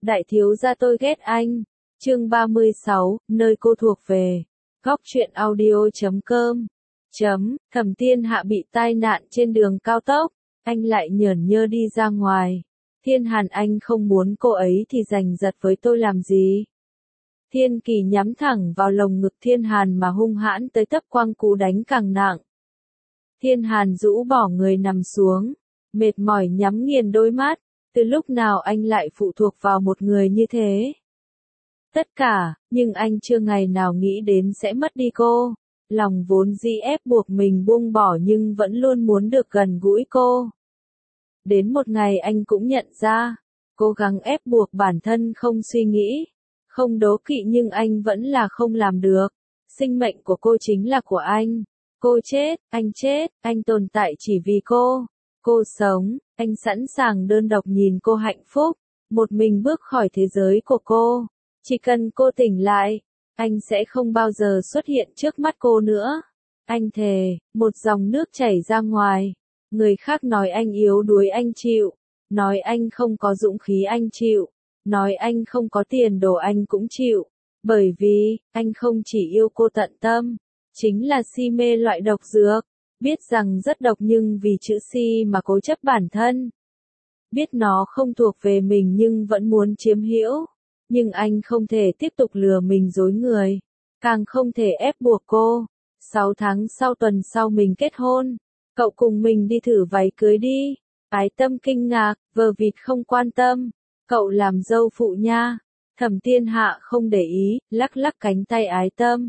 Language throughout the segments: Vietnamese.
Đại thiếu gia tôi ghét anh. Chương 36, nơi cô thuộc về. Góc truyện audio.com. Thẩm Thiên Hạ bị tai nạn trên đường cao tốc, anh lại nhởn nhơ đi ra ngoài. Thiên Hàn, anh không muốn cô ấy thì giành giật với tôi làm gì? Thiên Kỳ nhắm thẳng vào lồng ngực Thiên Hàn mà hung hãn tới tấp, quăng cú đánh càng nặng. Thiên Hàn rũ bỏ người nằm xuống, mệt mỏi nhắm nghiền đôi mắt. Từ lúc nào anh lại phụ thuộc vào một người như thế? Tất cả, nhưng anh chưa ngày nào nghĩ đến sẽ mất đi cô. Lòng vốn dĩ ép buộc mình buông bỏ nhưng vẫn luôn muốn được gần gũi cô. Đến một ngày anh cũng nhận ra, cố gắng ép buộc bản thân không suy nghĩ, không đố kỵ nhưng anh vẫn là không làm được. Sinh mệnh của cô chính là của anh. Cô chết, anh tồn tại chỉ vì cô. Cô sống, anh sẵn sàng đơn độc nhìn cô hạnh phúc, một mình bước khỏi thế giới của cô. Chỉ cần cô tỉnh lại, anh sẽ không bao giờ xuất hiện trước mắt cô nữa. Anh thề, một dòng nước chảy ra ngoài. Người khác nói anh yếu đuối anh chịu, nói anh không có dũng khí anh chịu, nói anh không có tiền đồ anh cũng chịu. Bởi vì, anh không chỉ yêu cô tận tâm, chính là si mê loại độc dược. Biết rằng rất độc nhưng vì chữ si mà cố chấp bản thân. Biết nó không thuộc về mình nhưng vẫn muốn chiếm hữu. Nhưng anh không thể tiếp tục lừa mình dối người. Càng không thể ép buộc cô. 6 tháng sau, tuần sau mình kết hôn. Cậu cùng mình đi thử váy cưới đi. Ái Tâm kinh ngạc, vờ vịt không quan tâm. Cậu làm dâu phụ nha. Thẩm Thiên Hạ không để ý, lắc lắc cánh tay Ái Tâm.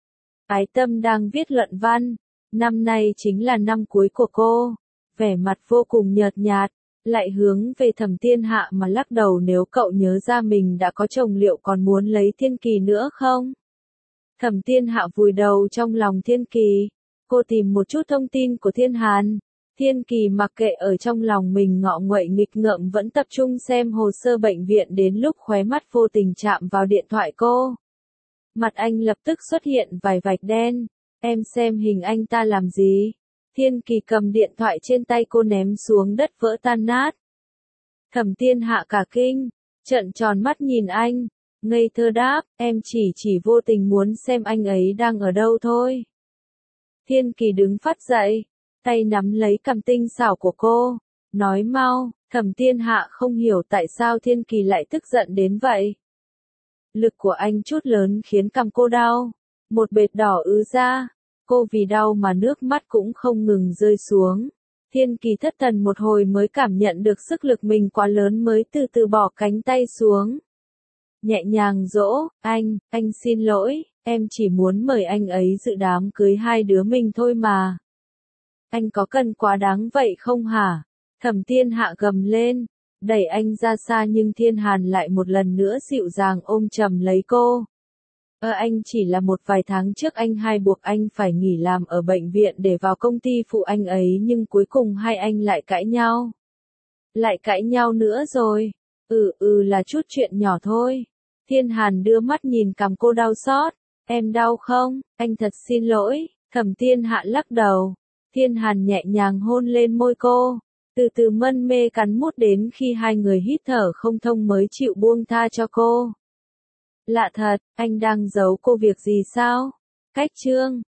Ái Tâm đang viết luận văn. Năm nay chính là năm cuối của cô. Vẻ mặt vô cùng nhợt nhạt, lại hướng về Thẩm Thiên Hạ mà lắc đầu. Nếu cậu nhớ ra mình đã có chồng liệu còn muốn lấy Thiên Kỳ nữa không? Thẩm Thiên Hạ vùi đầu trong lòng Thiên Kỳ. Cô tìm một chút thông tin của Thiên Hàn. Thiên Kỳ mặc kệ ở trong lòng mình ngọ nguậy nghịch ngợm vẫn tập trung xem hồ sơ bệnh viện, đến lúc khóe mắt vô tình chạm vào điện thoại cô. Mặt anh lập tức xuất hiện vài vạch đen. Em xem hình anh ta làm gì? Thiên Kỳ cầm điện thoại trên tay cô ném xuống đất vỡ tan nát. Thẩm Thiên Hạ cả kinh, trợn tròn mắt nhìn anh, ngây thơ đáp, em chỉ vô tình muốn xem anh ấy đang ở đâu thôi. Thiên Kỳ đứng phát dậy, tay nắm lấy cằm tinh xảo của cô, nói mau. Thẩm Thiên Hạ không hiểu tại sao Thiên Kỳ lại tức giận đến vậy. Lực của anh chút lớn khiến cằm cô đau, một vệt đỏ ứ ra. Cô vì đau mà nước mắt cũng không ngừng rơi xuống. Thiên Kỳ thất thần một hồi mới cảm nhận được sức lực mình quá lớn mới từ từ bỏ cánh tay xuống. Nhẹ nhàng dỗ, anh xin lỗi, em chỉ muốn mời anh ấy dự đám cưới hai đứa mình thôi mà. Anh có cần quá đáng vậy không hả? Thẩm Thiên Hạ gầm lên, đẩy anh ra xa nhưng Thiên Hàn lại một lần nữa dịu dàng ôm chầm lấy cô. Anh chỉ là một vài tháng trước anh hai buộc anh phải nghỉ làm ở bệnh viện để vào công ty phụ anh ấy nhưng cuối cùng hai anh lại cãi nhau. Lại cãi nhau nữa rồi. Là chút chuyện nhỏ thôi. Thiên Hàn đưa mắt nhìn cằm cô đau xót. Em đau không? Anh thật xin lỗi. Thẩm Thiên Hạ lắc đầu. Thiên Hàn nhẹ nhàng hôn lên môi cô. Từ từ mân mê cắn mút đến khi hai người hít thở không thông mới chịu buông tha cho cô. Lạ thật, anh đang giấu cô việc gì sao? Cách chương